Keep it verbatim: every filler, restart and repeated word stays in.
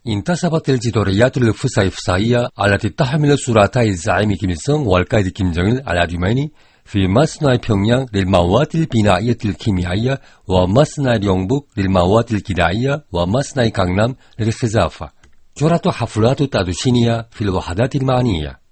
انتصبت الجداريات الفصيفصائية التي تحمل صورتي الزعيم كيم إل سونغ والقائد كيم جونغ إل العظيمين في مصنع بيونغيانغ للمواد البنائية الكيميائية ومصنع ريونبوك للمواد الغذائية ومصنع 강남 للخزافة. جرت حفلات التدشينية في الوحدات المعنية.